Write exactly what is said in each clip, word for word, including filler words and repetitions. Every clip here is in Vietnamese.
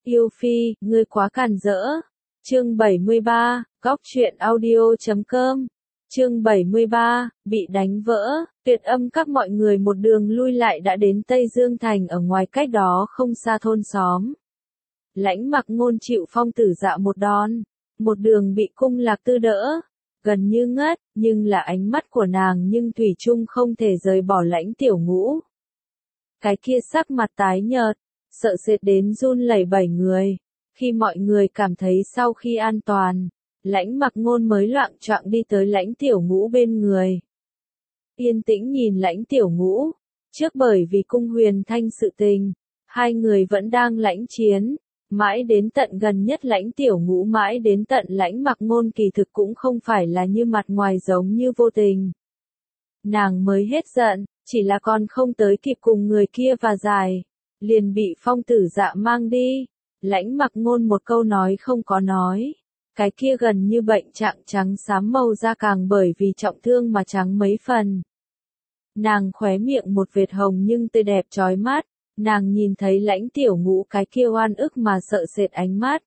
Yêu Phi, ngươi quá càn rỡ. Chương bảy mươi ba, góc truyện audio chấm com. Chương bảy mươi ba, bị đánh vỡ, Tuyệt Âm các mọi người một đường lui lại đã đến Tây Dương Thành ở ngoài cách đó không xa thôn xóm. Lãnh Mặc Ngôn chịu Phong Tử Dạ một đòn, một đường bị Cung Lạc Tư đỡ, gần như ngất, nhưng là ánh mắt của nàng nhưng thủy chung không thể rời bỏ Lãnh Tiểu Ngũ. Cái kia sắc mặt tái nhợt, sợ sệt đến run lẩy bẩy người. Khi mọi người cảm thấy sau khi an toàn, Lãnh Mặc Ngôn mới loạng choạng đi tới Lãnh Tiểu Ngũ bên người. Yên tĩnh nhìn Lãnh Tiểu Ngũ, trước bởi vì Cung Huyền Thanh sự tình, hai người vẫn đang lãnh chiến, mãi đến tận gần nhất Lãnh Tiểu Ngũ mãi đến tận Lãnh Mặc Ngôn kỳ thực cũng không phải là như mặt ngoài giống như vô tình. Nàng mới hết giận, chỉ là còn không tới kịp cùng người kia và giải, liền bị Phong Tử Dạ mang đi. Lãnh Mặc Ngôn một câu nói không có nói, cái kia gần như bệnh trạng trắng xám màu da càng bởi vì trọng thương mà trắng mấy phần. Nàng khóe miệng một vệt hồng nhưng tươi đẹp chói mắt, nàng nhìn thấy Lãnh Tiểu Ngũ cái kia oan ức mà sợ sệt ánh mắt.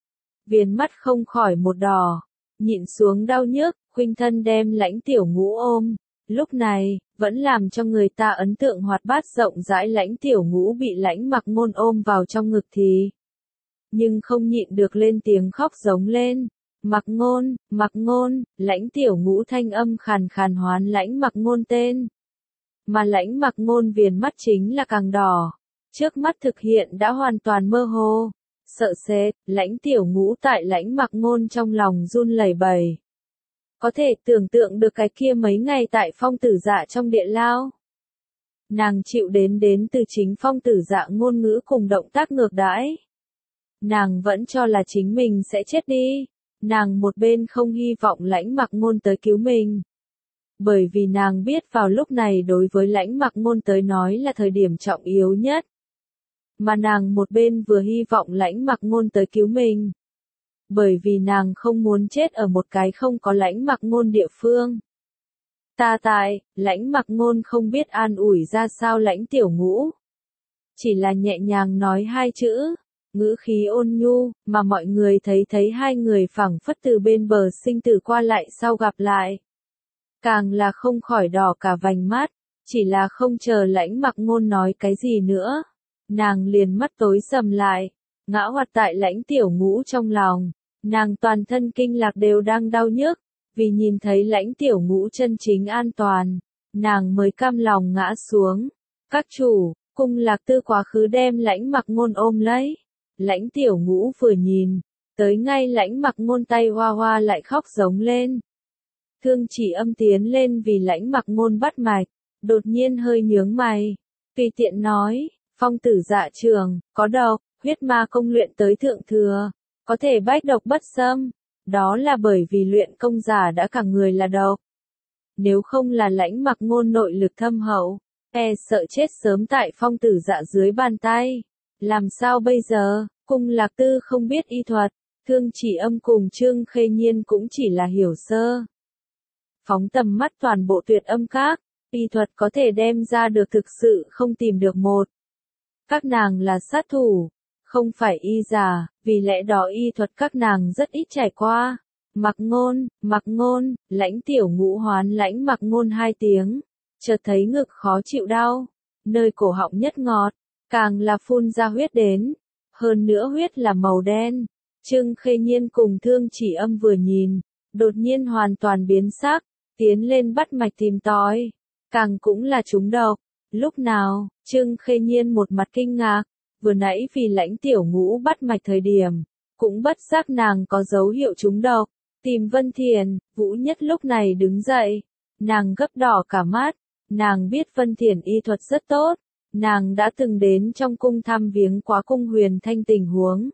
Viền mắt không khỏi một đỏ, nhịn xuống đau nhức, khuynh thân đem Lãnh Tiểu Ngũ ôm. Lúc này, vẫn làm cho người ta ấn tượng hoạt bát rộng rãi Lãnh Tiểu Ngũ bị Lãnh Mặc Ngôn ôm vào trong ngực thì nhưng không nhịn được lên tiếng khóc giống lên. Mặc Ngôn, Mặc Ngôn, Lãnh Tiểu Ngũ thanh âm khàn khàn hoán Lãnh Mặc Ngôn tên. Mà Lãnh Mặc Ngôn viền mắt chính là càng đỏ, trước mắt thực hiện đã hoàn toàn mơ hồ, sợ sệt, Lãnh Tiểu Ngũ tại Lãnh Mặc Ngôn trong lòng run lẩy bẩy. Có thể tưởng tượng được cái kia mấy ngày tại Phong Tử Dạ trong địa lao. Nàng chịu đến đến từ chính Phong Tử Dạ ngôn ngữ cùng động tác ngược đãi. Nàng vẫn cho là chính mình sẽ chết đi. Nàng một bên không hy vọng Lãnh Mặc Ngôn tới cứu mình. Bởi vì nàng biết vào lúc này đối với Lãnh Mặc Ngôn tới nói là thời điểm trọng yếu nhất. Mà nàng một bên vừa hy vọng Lãnh Mặc Ngôn tới cứu mình. Bởi vì nàng không muốn chết ở một cái không có Lãnh Mặc Ngôn địa phương. Ta tại, Lãnh Mặc Ngôn không biết an ủi ra sao Lãnh Tiểu Ngũ. Chỉ là nhẹ nhàng nói hai chữ, ngữ khí ôn nhu, mà mọi người thấy thấy hai người phảng phất từ bên bờ sinh tử qua lại sau gặp lại. Càng là không khỏi đỏ cả vành mắt, chỉ là không chờ Lãnh Mặc Ngôn nói cái gì nữa. Nàng liền mắt tối sầm lại, ngã hoạt tại Lãnh Tiểu Ngũ trong lòng. Nàng toàn thân kinh lạc đều đang đau nhức, vì nhìn thấy Lãnh Tiểu Ngũ chân chính an toàn, nàng mới cam lòng ngã xuống. Các chủ, Cung Lạc Tư quá khứ đem Lãnh Mặc Ngôn ôm lấy. Lãnh Tiểu Ngũ vừa nhìn, tới ngay Lãnh Mặc Ngôn tay hoa hoa lại khóc giống lên. Thương Chỉ Âm tiến lên vì Lãnh Mặc Ngôn bắt mạch, đột nhiên hơi nhướng mày, tùy tiện nói, Phong Tử Dạ trường, có độc, huyết ma công luyện tới thượng thừa. Có thể bách độc bất xâm, đó là bởi vì luyện công giả đã cả người là độc. Nếu không là Lãnh Mặc Ngôn nội lực thâm hậu, e sợ chết sớm tại Phong Tử Dạ dưới bàn tay. Làm sao bây giờ, Cung Lạc Tư không biết y thuật, Thương Chỉ Âm cùng Trương Khê Nhiên cũng chỉ là hiểu sơ. Phóng tầm mắt toàn bộ Tuyệt Âm các, y thuật có thể đem ra được thực sự không tìm được một. Các nàng là sát thủ. Không phải y giả, vì lẽ đó y thuật các nàng rất ít trải qua. Mặc Ngôn, Mặc Ngôn, Lãnh Tiểu Ngũ hoán Lãnh Mặc Ngôn hai tiếng, chợt thấy ngực khó chịu đau, nơi cổ họng nhất ngọt, càng là phun ra huyết đến, hơn nữa huyết là màu đen. Trương Khê Nhiên cùng Thương Chỉ Âm vừa nhìn, đột nhiên hoàn toàn biến sắc, tiến lên bắt mạch tìm tòi, càng cũng là trúng độc. Lúc nào, Trương Khê Nhiên một mặt kinh ngạc. Vừa nãy vì Lãnh Tiểu Ngũ bắt mạch thời điểm, cũng bất giác nàng có dấu hiệu trúng độc, tìm Vân Thiền. Vũ Nhất lúc này đứng dậy, nàng gấp đỏ cả mắt, nàng biết Vân Thiền y thuật rất tốt, nàng đã từng đến trong cung thăm viếng quá Cung Huyền Thanh tình huống.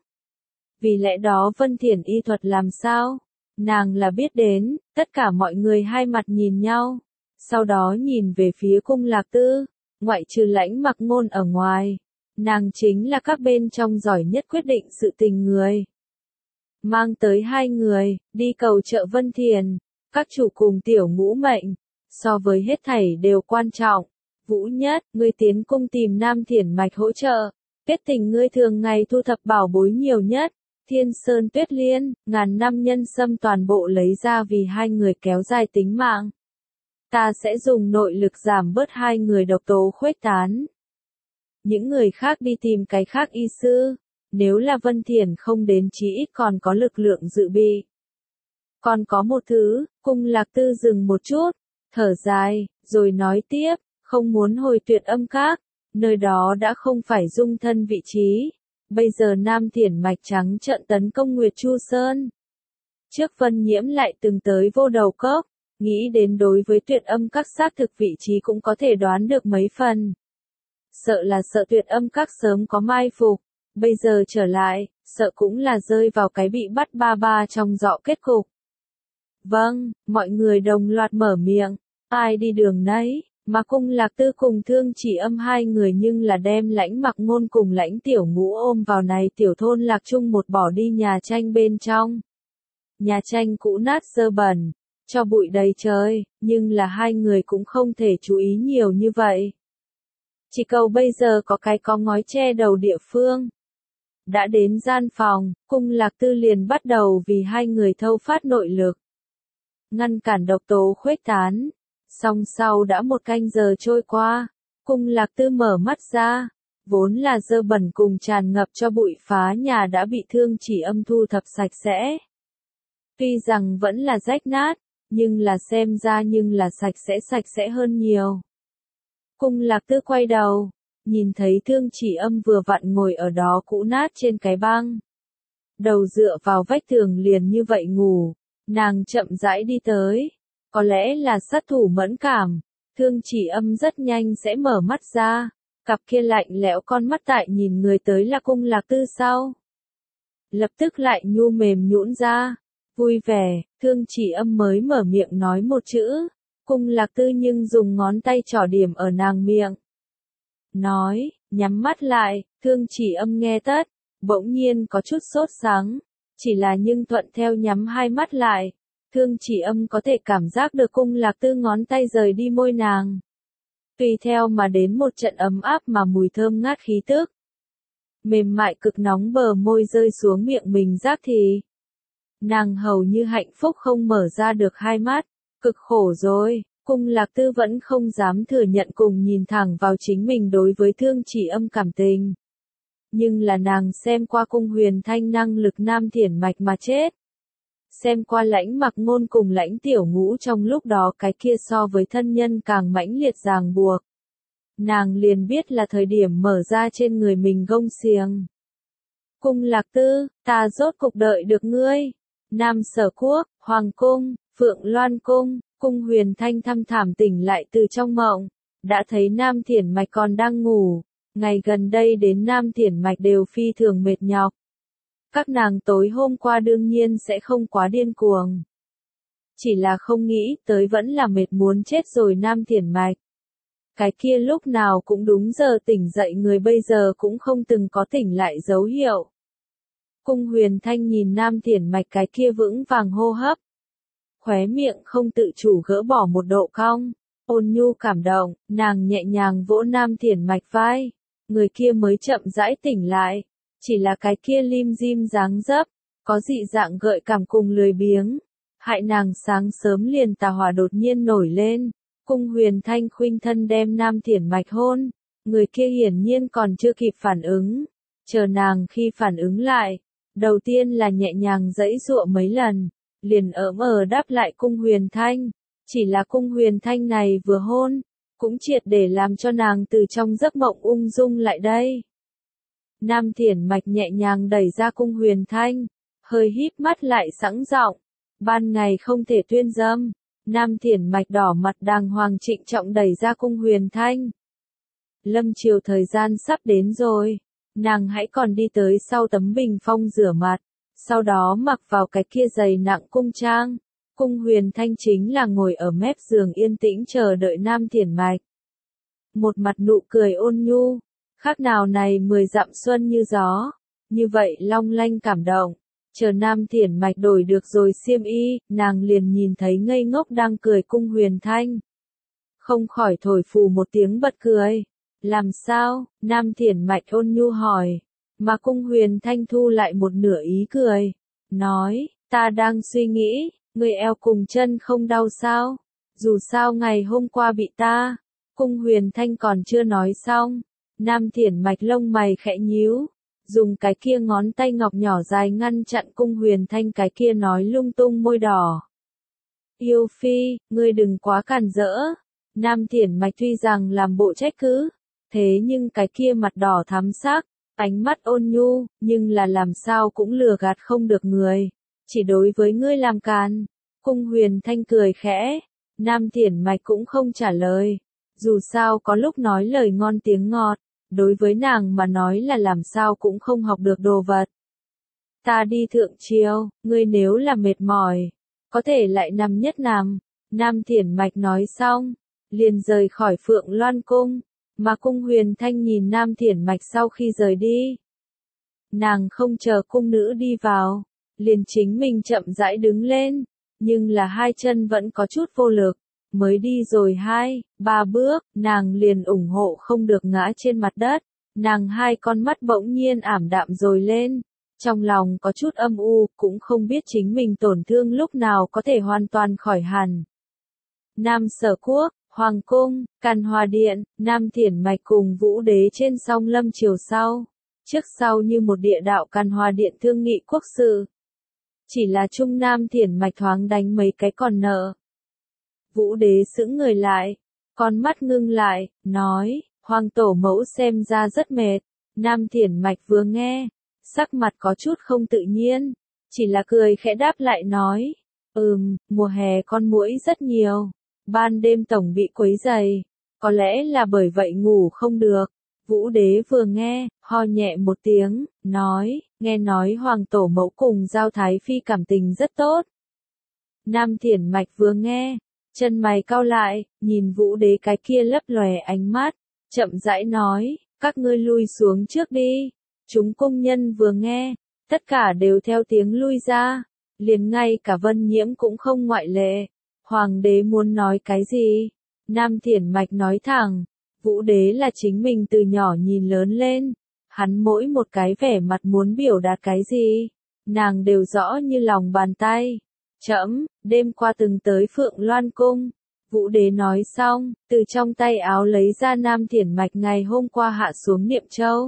Vì lẽ đó Vân Thiền y thuật làm sao, nàng là biết đến. Tất cả mọi người hai mặt nhìn nhau, sau đó nhìn về phía Cung Lạc Tư, ngoại trừ Lãnh Mặc Ngôn ở ngoài. Nàng chính là các bên trong giỏi nhất quyết định sự tình người. Mang tới hai người, đi cầu trợ Vân Thiền, các chủ cùng Tiểu Ngũ mệnh, so với hết thảy đều quan trọng. Vũ Nhất, ngươi tiến cung tìm Nam Thiển Mạch hỗ trợ, Kết tình ngươi thường ngày thu thập bảo bối nhiều nhất, thiên sơn tuyết liên, ngàn năm nhân sâm toàn bộ lấy ra vì hai người kéo dài tính mạng. Ta sẽ dùng nội lực giảm bớt hai người độc tố khuếch tán. Những người khác đi tìm cái khác y sư, nếu là Vân Thiển không đến chí ít còn có lực lượng dự bị. Còn có một thứ, Cung Lạc Tư dừng một chút, thở dài, rồi nói tiếp, không muốn hồi Tuyệt Âm Các, nơi đó đã không phải dung thân vị trí. Bây giờ Nam Thiển Mạch trắng trợn tấn công Nguyệt Chu Sơn. Trước Vân Nhiễm lại từng tới Vô Đầu Cốc, nghĩ đến đối với Tuyệt Âm Các xác thực vị trí cũng có thể đoán được mấy phần. Sợ là sợ Tuyệt Âm Các sớm có mai phục, bây giờ trở lại, sợ cũng là rơi vào cái bị bắt ba ba trong dọ kết cục. Vâng, mọi người đồng loạt mở miệng, ai đi đường nấy, mà Cung Lạc Tư cùng Thương Chỉ Âm hai người nhưng là đem Lãnh Mặc Ngôn cùng Lãnh Tiểu Ngũ ôm vào này tiểu thôn Lạc Trung một bỏ đi nhà tranh bên trong. Nhà tranh cũ nát dơ bẩn, cho bụi đầy trời, nhưng là hai người cũng không thể chú ý nhiều như vậy. Chỉ cầu bây giờ có cái có ngói che đầu địa phương. Đã đến gian phòng, Cung Lạc Tư liền bắt đầu vì hai người thâu phát nội lực. Ngăn cản độc tố khuếch tán. Song sau đã một canh giờ trôi qua, Cung Lạc Tư mở mắt ra, vốn là dơ bẩn cùng tràn ngập cho bụi phá nhà đã bị Thương Chỉ Âm thu thập sạch sẽ. Tuy rằng vẫn là rách nát, nhưng là xem ra nhưng là sạch sẽ sạch sẽ hơn nhiều. Cung Lạc Tư quay đầu, nhìn thấy Thương Chỉ Âm vừa vặn ngồi ở đó cũ nát trên cái băng. Đầu dựa vào vách tường liền như vậy ngủ, nàng chậm rãi đi tới. Có lẽ là sát thủ mẫn cảm, Thương Chỉ Âm rất nhanh sẽ mở mắt ra, cặp kia lạnh lẽo con mắt tại nhìn người tới là Cung Lạc Tư sau. Lập tức lại nhu mềm nhũn ra, vui vẻ, Thương Chỉ Âm mới mở miệng nói một chữ, Cung Lạc Tư nhưng dùng ngón tay trỏ điểm ở nàng miệng. Nói, nhắm mắt lại, Thương Chỉ Âm nghe tất, bỗng nhiên có chút sốt sắng, chỉ là nhưng thuận theo nhắm hai mắt lại. Thương Chỉ Âm có thể cảm giác được Cung Lạc Tư ngón tay rời đi môi nàng. Tùy theo mà đến một trận ấm áp mà mùi thơm ngát khí tức. Mềm mại cực nóng bờ môi rơi xuống miệng mình giác thì. Nàng hầu như hạnh phúc không mở ra được hai mắt, cực khổ rồi, Cung Lạc Tư vẫn không dám thừa nhận cùng nhìn thẳng vào chính mình đối với Thương Chỉ Âm cảm tình. Nhưng là nàng xem qua Cung Huyền Thanh năng lực Nam Thiển Mạch mà chết. Xem qua Lãnh Mặc Ngôn cùng Lãnh Tiểu Ngũ trong lúc đó cái kia so với thân nhân càng mãnh liệt ràng buộc. Nàng liền biết là thời điểm mở ra trên người mình gông xiềng. Cung Lạc Tư, ta rốt cục đợi được ngươi. Nam Sở Quốc, Hoàng Cung, Phượng Loan Cung, Cung Huyền Thanh thăm thảm tỉnh lại từ trong mộng. Đã thấy Nam Thiển Mạch còn đang ngủ. Ngày gần đây đến Nam Thiển Mạch đều phi thường mệt nhọc. Các nàng tối hôm qua đương nhiên sẽ không quá điên cuồng. Chỉ là không nghĩ tới vẫn là mệt muốn chết rồi Nam Thiển Mạch. Cái kia lúc nào cũng đúng giờ tỉnh dậy người bây giờ cũng không từng có tỉnh lại dấu hiệu. Cung Huyền Thanh nhìn Nam Thiển Mạch cái kia vững vàng hô hấp. Khóe miệng không tự chủ gỡ bỏ một độ cong. Ôn nhu cảm động, nàng nhẹ nhàng vỗ Nam Thiển Mạch vai. Người kia mới chậm rãi tỉnh lại. Chỉ là cái kia lim dim dáng dấp, có dị dạng gợi cảm cùng lười biếng. Hại nàng sáng sớm liền tà hỏa đột nhiên nổi lên. Cung Huyền Thanh khuynh thân đem Nam Thiển Mạch hôn. Người kia hiển nhiên còn chưa kịp phản ứng. Chờ nàng khi phản ứng lại. Đầu tiên là nhẹ nhàng giãy giụa mấy lần. Liền ỡm ờ đáp lại Cung Huyền Thanh. Chỉ là Cung Huyền Thanh này vừa hôn. Cũng triệt để làm cho nàng từ trong giấc mộng ung dung lại đây. Nam Thiển Mạch nhẹ nhàng đẩy ra Cung Huyền Thanh, hơi híp mắt lại sẵn giọng, ban ngày không thể tuyên dâm. Nam Thiển Mạch đỏ mặt đàng hoàng trịnh trọng đẩy ra Cung Huyền Thanh. Lâm chiều thời gian sắp đến rồi, nàng hãy còn đi tới sau tấm bình phong rửa mặt, sau đó mặc vào cái kia giày nặng cung trang. Cung Huyền Thanh chính là ngồi ở mép giường yên tĩnh chờ đợi Nam Thiển Mạch. Một mặt nụ cười ôn nhu. Khác nào này mười dặm xuân như gió, như vậy long lanh cảm động. Chờ Nam Thiển Mạch đổi được rồi xiêm y, nàng liền nhìn thấy ngây ngốc đang cười Cung Huyền Thanh. Không khỏi thổi phù một tiếng bật cười. Làm sao? Nam Thiển Mạch ôn nhu hỏi. Mà Cung Huyền Thanh thu lại một nửa ý cười. Nói, ta đang suy nghĩ, người eo cùng chân không đau sao? Dù sao ngày hôm qua bị ta. Cung Huyền Thanh còn chưa nói xong. Nam Thiển Mạch lông mày khẽ nhíu. Dùng cái kia ngón tay ngọc nhỏ dài ngăn chặn Cung Huyền Thanh cái kia nói lung tung môi đỏ. Yêu phi, ngươi đừng quá cản rỡ. Nam Thiển Mạch tuy rằng làm bộ trách cứ, thế nhưng cái kia mặt đỏ thắm sắc, ánh mắt ôn nhu, nhưng là làm sao cũng lừa gạt không được người. Chỉ đối với ngươi làm càn. Cung Huyền Thanh cười khẽ. Nam Thiển Mạch cũng không trả lời. Dù sao có lúc nói lời ngon tiếng ngọt, đối với nàng mà nói là làm sao cũng không học được đồ vật. Ta đi thượng triều, ngươi nếu là mệt mỏi, có thể lại nằm nhất nằm. Nam Thiển Mạch nói xong, liền rời khỏi Phượng Loan Cung, mà Cung Huyền Thanh nhìn Nam Thiển Mạch sau khi rời đi. Nàng không chờ cung nữ đi vào, liền chính mình chậm rãi đứng lên, nhưng là hai chân vẫn có chút vô lực, mới đi rồi hai, ba bước, nàng liền ủng hộ không được ngã trên mặt đất, nàng hai con mắt bỗng nhiên ảm đạm rồi lên, trong lòng có chút âm u, cũng không biết chính mình tổn thương lúc nào có thể hoàn toàn khỏi hẳn. Nam Sở Quốc, Hoàng Cung, Càn Hòa Điện, Nam Thiển Mạch cùng Vũ Đế trên song lâm chiều sau, trước sau như một địa đạo Càn Hòa Điện thương nghị quốc sự. Chỉ là Trung Nam Thiển Mạch thoáng đánh mấy cái còn nợ. Vũ Đế sững người lại, con mắt ngưng lại, nói, Hoàng tổ mẫu xem ra rất mệt. Nam Thiển Mạch vừa nghe, sắc mặt có chút không tự nhiên, chỉ là cười khẽ đáp lại nói, ừm, mùa hè con muỗi rất nhiều, ban đêm tổng bị quấy rầy, có lẽ là bởi vậy ngủ không được. Vũ Đế vừa nghe, ho nhẹ một tiếng, nói, nghe nói Hoàng tổ mẫu cùng Giao Thái Phi cảm tình rất tốt. Nam Thiển Mạch vừa nghe, chân mày cau lại, nhìn Vũ Đế cái kia lấp lòe ánh mắt, chậm rãi nói, các ngươi lui xuống trước đi. Chúng cung nhân vừa nghe, tất cả đều theo tiếng lui ra, liền ngay cả Vân Nhiễm cũng không ngoại lệ. Hoàng đế muốn nói cái gì? Nam Thiển Mạch nói thẳng, Vũ Đế là chính mình từ nhỏ nhìn lớn lên, hắn mỗi một cái vẻ mặt muốn biểu đạt cái gì, nàng đều rõ như lòng bàn tay. Trẫm, đêm qua từng tới Phượng Loan Cung. Vũ Đế nói xong, từ trong tay áo lấy ra Nam Thiển Mạch ngày hôm qua hạ xuống Niệm Châu.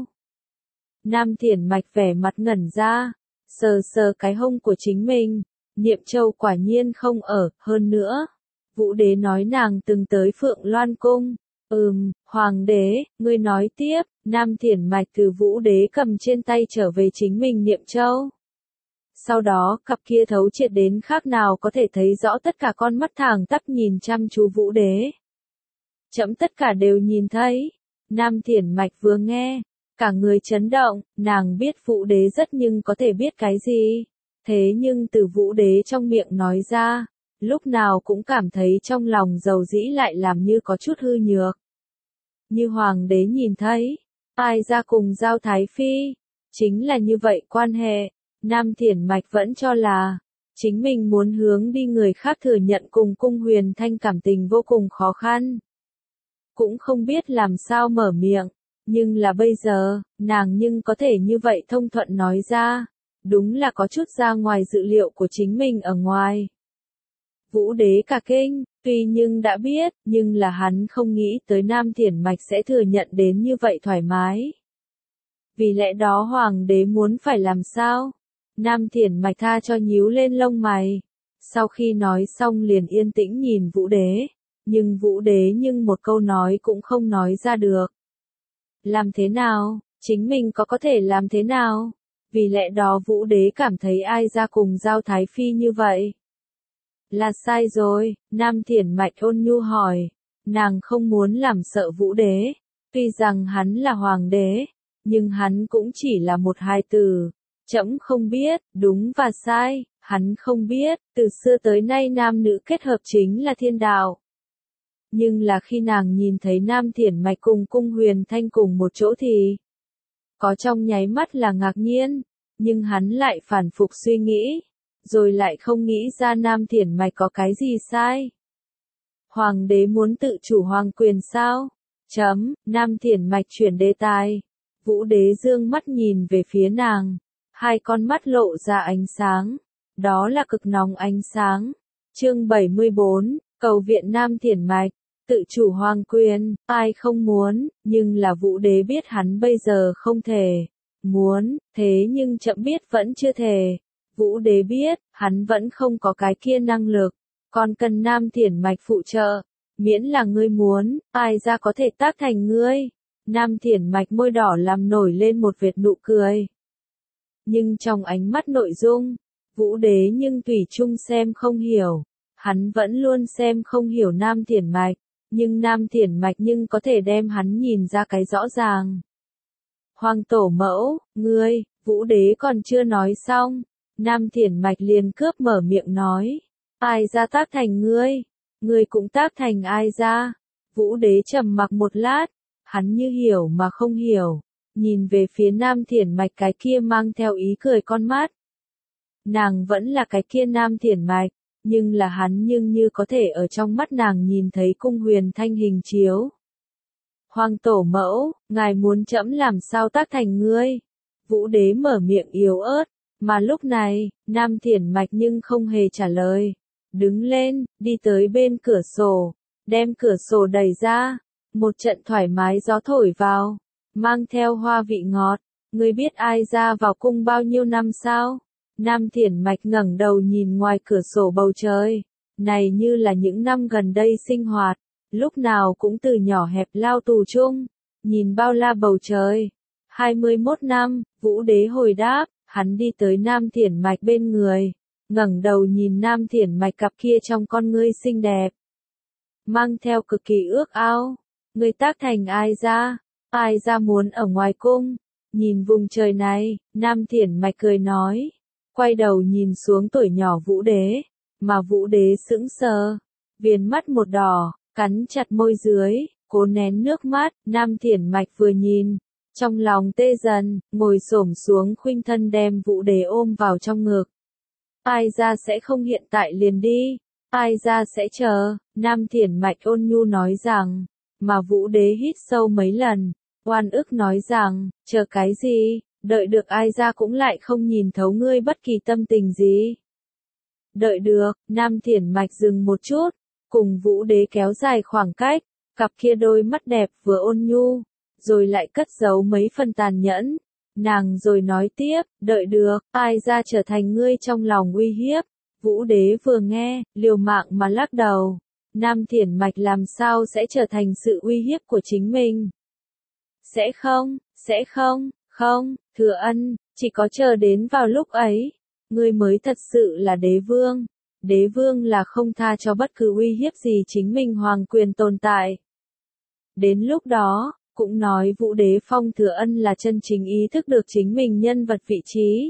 Nam Thiển Mạch vẻ mặt ngẩn ra, sờ sờ cái hông của chính mình, Niệm Châu quả nhiên không ở, hơn nữa. Vũ Đế nói nàng từng tới Phượng Loan Cung. Ừm, Hoàng đế, ngươi nói tiếp. Nam Thiển Mạch từ Vũ Đế cầm trên tay trở về chính mình Niệm Châu. Sau đó, cặp kia thấu triệt đến khác nào có thể thấy rõ tất cả con mắt thẳng tắp nhìn chăm chú Vũ Đế. Trẫm tất cả đều nhìn thấy. Nam Thiển Mạch vừa nghe, cả người chấn động, nàng biết Vũ Đế rất nhưng có thể biết cái gì. Thế nhưng từ Vũ Đế trong miệng nói ra, lúc nào cũng cảm thấy trong lòng dầu dĩ lại làm như có chút hư nhược. Như Hoàng đế nhìn thấy, ai ra cùng Giao Thái Phi, chính là như vậy quan hệ. Nam Thiển Mạch vẫn cho là, chính mình muốn hướng đi người khác thừa nhận cùng Cung Huyền Thanh cảm tình vô cùng khó khăn. Cũng không biết làm sao mở miệng, nhưng là bây giờ, nàng nhưng có thể như vậy thông thuận nói ra, đúng là có chút ra ngoài dự liệu của chính mình ở ngoài. Vũ Đế cả kinh, tuy nhưng đã biết, nhưng là hắn không nghĩ tới Nam Thiển Mạch sẽ thừa nhận đến như vậy thoải mái. Vì lẽ đó Hoàng đế muốn phải làm sao? Nam Thiển Mạch tha cho nhíu lên lông mày. Sau khi nói xong liền yên tĩnh nhìn Vũ Đế, nhưng Vũ Đế nhưng một câu nói cũng không nói ra được. Làm thế nào? Chính mình có có thể làm thế nào? Vì lẽ đó Vũ Đế cảm thấy ai ra cùng Giao Thái Phi như vậy? Là sai rồi, Nam Thiển Mạch ôn nhu hỏi. Nàng không muốn làm sợ Vũ Đế. Tuy rằng hắn là Hoàng đế, nhưng hắn cũng chỉ là một hài tử. Trẫm không biết, đúng và sai, hắn không biết, từ xưa tới nay nam nữ kết hợp chính là thiên đạo. Nhưng là khi nàng nhìn thấy Nam Thiển Mạch cùng Cung Huyền Thanh cùng một chỗ thì, có trong nháy mắt là ngạc nhiên, nhưng hắn lại phản phục suy nghĩ, rồi lại không nghĩ ra Nam Thiển Mạch có cái gì sai. Hoàng đế muốn tự chủ hoàng quyền sao? Chấm, Nam Thiển Mạch chuyển đề tài. Vũ Đế dương mắt nhìn về phía nàng. Hai con mắt lộ ra ánh sáng. Đó là cực nóng ánh sáng. Chương bảy mươi bốn, cầu viện Nam Thiển Mạch. Tự chủ hoàng quyền, ai không muốn, nhưng là Vũ Đế biết hắn bây giờ không thể. Muốn, thế nhưng chậm biết vẫn chưa thể. Vũ Đế biết, hắn vẫn không có cái kia năng lực. Còn cần Nam Thiển Mạch phụ trợ. Miễn là ngươi muốn, ai ra có thể tác thành ngươi. Nam Thiển Mạch môi đỏ làm nổi lên một vệt nụ cười. Nhưng trong ánh mắt nội dung, Vũ Đế nhưng thủy chung xem không hiểu. Hắn vẫn luôn xem không hiểu Nam Thiển Mạch, nhưng Nam Thiển Mạch nhưng có thể đem hắn nhìn ra cái rõ ràng. Hoàng tổ mẫu, ngươi, Vũ Đế còn chưa nói xong, Nam Thiển Mạch liền cướp mở miệng nói. Ai ra tác thành ngươi, ngươi cũng tác thành ai ra. Vũ Đế trầm mặc một lát, hắn như hiểu mà không hiểu, nhìn về phía Nam Thiển Mạch cái kia mang theo ý cười con mắt. Nàng vẫn là cái kia Nam Thiển Mạch, nhưng là hắn nhưng như có thể ở trong mắt nàng nhìn thấy cung huyền thanh hình chiếu. Hoàng tổ mẫu, ngài muốn trẫm làm sao tác thành ngươi? Vũ Đế mở miệng yếu ớt, mà lúc này, Nam Thiển Mạch nhưng không hề trả lời. Đứng lên, đi tới bên cửa sổ, đem cửa sổ đẩy ra, một trận thoải mái gió thổi vào, mang theo hoa vị ngọt. Ngươi biết ai ra vào cung bao nhiêu năm sao? Nam Thiển Mạch ngẩng đầu nhìn ngoài cửa sổ bầu trời, này như là những năm gần đây sinh hoạt, lúc nào cũng từ nhỏ hẹp lao tù chung, nhìn bao la bầu trời. hai mươi mốt năm, Vũ Đế hồi đáp, hắn đi tới Nam Thiển Mạch bên người, ngẩng đầu nhìn Nam Thiển Mạch cặp kia trong con ngươi xinh đẹp, mang theo cực kỳ ước ao. Ngươi tác thành ai ra? Ai ra muốn ở ngoài cung? Nhìn vùng trời này, Nam Thiển Mạch cười nói, quay đầu nhìn xuống tuổi nhỏ Vũ Đế, mà Vũ Đế sững sờ, viền mắt một đỏ, cắn chặt môi dưới, cố nén nước mắt. Nam Thiển Mạch vừa nhìn, trong lòng tê dần, ngồi xổm xuống khuynh thân đem Vũ Đế ôm vào trong ngực. Ai ra sẽ không hiện tại liền đi, ai ra sẽ chờ. Nam Thiển Mạch ôn nhu nói rằng, mà Vũ Đế hít sâu mấy lần, oan ức nói rằng, chờ cái gì? Đợi được ai ra cũng lại không nhìn thấu ngươi bất kỳ tâm tình gì. Đợi được, Nam Thiển Mạch dừng một chút, cùng Vũ Đế kéo dài khoảng cách, cặp kia đôi mắt đẹp vừa ôn nhu, rồi lại cất giấu mấy phần tàn nhẫn. Nàng rồi nói tiếp, đợi được, ai ra trở thành ngươi trong lòng uy hiếp. Vũ Đế vừa nghe, liều mạng mà lắc đầu. Nam Thiển Mạch làm sao sẽ trở thành sự uy hiếp của chính mình? Sẽ không, sẽ không. Không, Thừa Ân, chỉ có chờ đến vào lúc ấy, ngươi mới thật sự là đế vương. Đế vương là không tha cho bất cứ uy hiếp gì chính mình hoàng quyền tồn tại. Đến lúc đó, cũng nói Vũ Đế phong Thừa Ân là chân chính ý thức được chính mình nhân vật vị trí.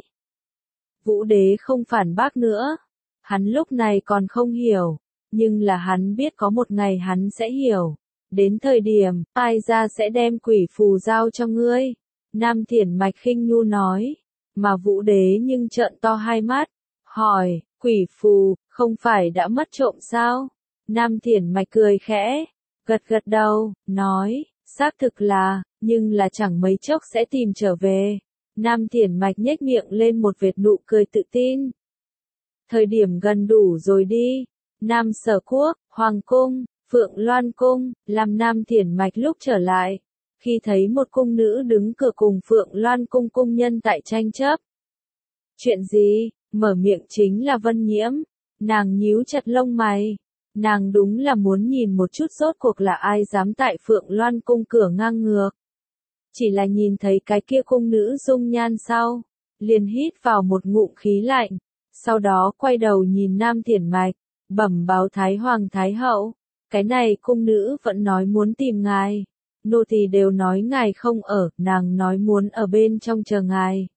Vũ Đế không phản bác nữa. Hắn lúc này còn không hiểu, nhưng là hắn biết có một ngày hắn sẽ hiểu. Đến thời điểm, ai ra sẽ đem quỷ phù giao cho ngươi. Nam Thiển Mạch khinh nhu nói, mà Vũ Đế nhưng trợn to hai mắt, hỏi, quỷ phù, không phải đã mất trộm sao? Nam Thiển Mạch cười khẽ, gật gật đầu, nói, xác thực là, nhưng là chẳng mấy chốc sẽ tìm trở về. Nam Thiển Mạch nhếch miệng lên một vệt nụ cười tự tin. Thời điểm gần đủ rồi đi. Nam Sở Quốc, Hoàng Cung, Phượng Loan Cung, làm Nam Thiển Mạch lúc trở lại. Khi thấy một cung nữ đứng cửa cùng Phượng Loan Cung cung nhân tại tranh chấp. Chuyện gì? Mở miệng chính là Vân Nhiễm. Nàng nhíu chặt lông mày. Nàng đúng là muốn nhìn một chút rốt cuộc là ai dám tại Phượng Loan Cung cửa ngang ngược. Chỉ là nhìn thấy cái kia cung nữ dung nhan sau, liền hít vào một ngụm khí lạnh. Sau đó quay đầu nhìn Nam Thiển Mạch, bẩm báo Thái Hoàng Thái Hậu. Cái này cung nữ vẫn nói muốn tìm ngài. Nô tỳ đều nói ngài không ở, nàng nói muốn ở bên trong chờ ngài.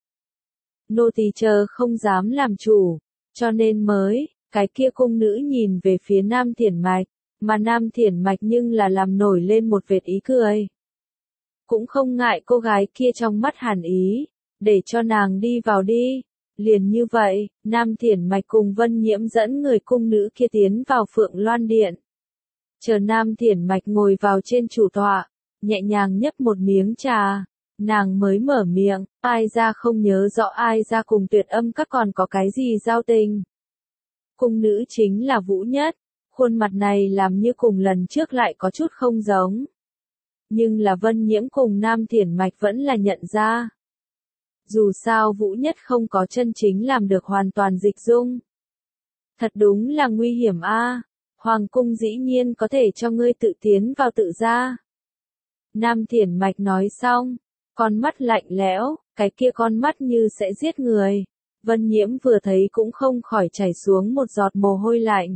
Nô tỳ chờ không dám làm chủ, cho nên mới, cái kia cung nữ nhìn về phía Nam Thiển Mạch, mà Nam Thiển Mạch nhưng là làm nổi lên một vệt ý cười. Cũng không ngại cô gái kia trong mắt hàn ý, để cho nàng đi vào đi. Liền như vậy, Nam Thiển Mạch cùng Vân Nhiễm dẫn người cung nữ kia tiến vào Phượng Loan Điện. Chờ Nam Thiển Mạch ngồi vào trên chủ tọa, nhẹ nhàng nhấp một miếng trà. Nàng mới mở miệng, ai ra không nhớ rõ ai ra cùng Tuyệt Âm các còn có cái gì giao tình. Cung nữ chính là Vũ Nhất, khuôn mặt này làm như cùng lần trước lại có chút không giống. Nhưng là Vân Nhiễm cùng Nam Thiển Mạch vẫn là nhận ra. Dù sao Vũ Nhất không có chân chính làm được hoàn toàn dịch dung. Thật đúng là nguy hiểm a. Hoàng cung dĩ nhiên có thể cho ngươi tự tiến vào tự ra. Nam Thiển Mạch nói xong, con mắt lạnh lẽo, cái kia con mắt như sẽ giết người. Vân Nhiễm vừa thấy cũng không khỏi chảy xuống một giọt mồ hôi lạnh.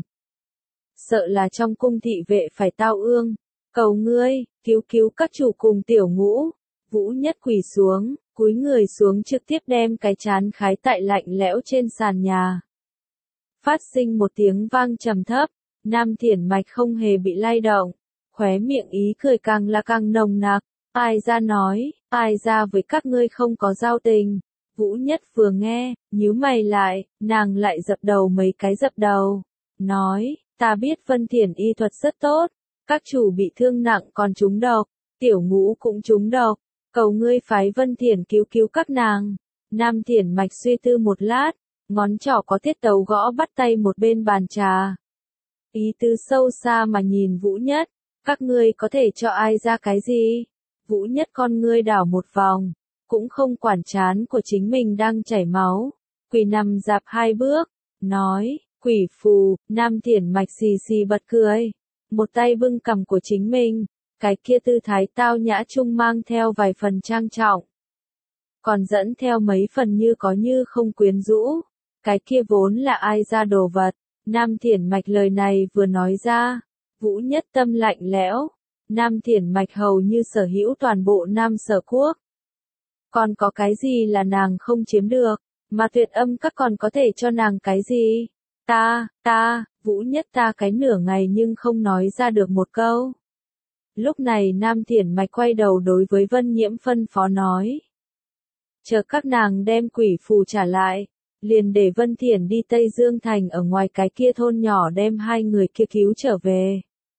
Sợ là trong cung thị vệ phải tao ương. Cầu ngươi, cứu cứu các chủ cùng tiểu ngũ. Vũ Nhất quỳ xuống, cúi người xuống trực tiếp đem cái chán khái tại lạnh lẽo trên sàn nhà. Phát sinh một tiếng vang trầm thấp, Nam Thiển Mạch không hề bị lay động, khóe miệng ý cười càng là càng nồng nặc. Ai ra nói, ai ra với các ngươi không có giao tình. Vũ Nhất vừa nghe, nhíu mày lại, nàng lại dập đầu mấy cái dập đầu. Nói, ta biết Vân Thiển y thuật rất tốt, các chủ bị thương nặng còn trúng độc, tiểu ngũ cũng trúng độc, cầu ngươi phái Vân Thiển cứu cứu các nàng. Nam Thiển Mạch suy tư một lát, ngón trỏ có tiết tấu gõ bắt tay một bên bàn trà. Ý tứ sâu xa mà nhìn Vũ Nhất, các ngươi có thể cho ai ra cái gì? Vũ Nhất con ngươi đảo một vòng, cũng không quản trán của chính mình đang chảy máu, quỳ nằm dạp hai bước, nói, quỷ phù. Nam Thiển Mạch xì xì bật cười, một tay bưng cằm của chính mình, cái kia tư thái tao nhã chung mang theo vài phần trang trọng, còn dẫn theo mấy phần như có như không quyến rũ, cái kia vốn là ai ra đồ vật. Nam Thiển Mạch lời này vừa nói ra, Vũ Nhất tâm lạnh lẽo. Nam Thiển Mạch hầu như sở hữu toàn bộ Nam Sở Quốc. Còn có cái gì là nàng không chiếm được, mà Tuyệt Âm các còn có thể cho nàng cái gì? Ta, ta, Vũ Nhất ta cái nửa ngày nhưng không nói ra được một câu. Lúc này Nam Thiển Mạch quay đầu đối với Vân Nhiễm phân phó nói. Chờ các nàng đem quỷ phù trả lại, liền để Vân Thiển đi Tây Dương Thành ở ngoài cái kia thôn nhỏ đem hai người kia cứu trở về.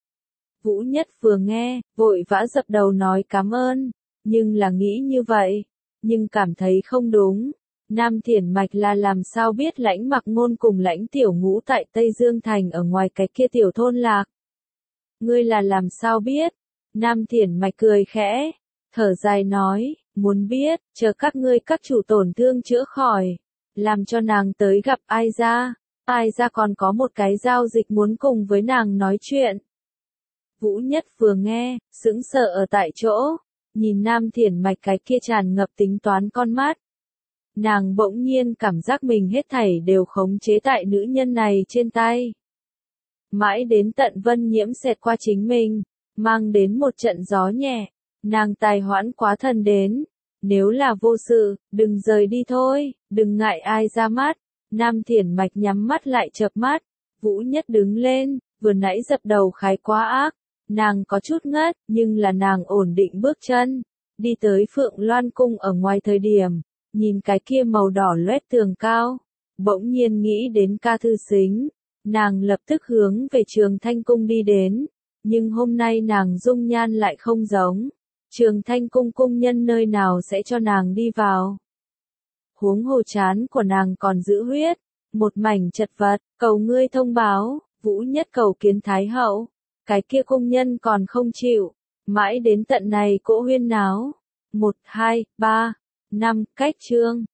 Vũ Nhất vừa nghe, vội vã dập đầu nói cảm ơn, nhưng là nghĩ như vậy, nhưng cảm thấy không đúng. Nam Thiển Mạch là làm sao biết Lãnh Mặc Ngôn cùng Lãnh Tiểu Ngũ tại Tây Dương Thành ở ngoài cái kia tiểu thôn lạc? Ngươi là làm sao biết? Nam Thiển Mạch cười khẽ, thở dài nói, muốn biết, chờ các ngươi các chủ tổn thương chữa khỏi, làm cho nàng tới gặp ai ra, ai ra còn có một cái giao dịch muốn cùng với nàng nói chuyện. Vũ Nhất vừa nghe, sững sờ ở tại chỗ, nhìn Nam Thiển Mạch cái kia tràn ngập tính toán con mắt. Nàng bỗng nhiên cảm giác mình hết thảy đều khống chế tại nữ nhân này trên tay. Mãi đến tận Vân Nhiễm xẹt qua chính mình, mang đến một trận gió nhẹ, nàng tài hoãn quá thần đến. Nếu là vô sự, đừng rời đi thôi, đừng ngại ai ra mắt. Nam Thiển Mạch nhắm mắt lại chợp mắt, Vũ Nhất đứng lên, vừa nãy dập đầu khái quá ác. Nàng có chút ngất, nhưng là nàng ổn định bước chân, đi tới Phượng Loan Cung ở ngoài thời điểm, nhìn cái kia màu đỏ loét tường cao, bỗng nhiên nghĩ đến Ca Thư Sính, nàng lập tức hướng về Trường Thanh Cung đi đến, nhưng hôm nay nàng dung nhan lại không giống, Trường Thanh Cung cung nhân nơi nào sẽ cho nàng đi vào. Huống hồ trán của nàng còn giữ huyết, một mảnh chật vật, cầu ngươi thông báo, Vũ Nhất cầu kiến Thái Hậu. Cái kia cung nhân còn không chịu, mãi đến tận này cỗ huyên náo. Một, hai, ba, năm, cách chương.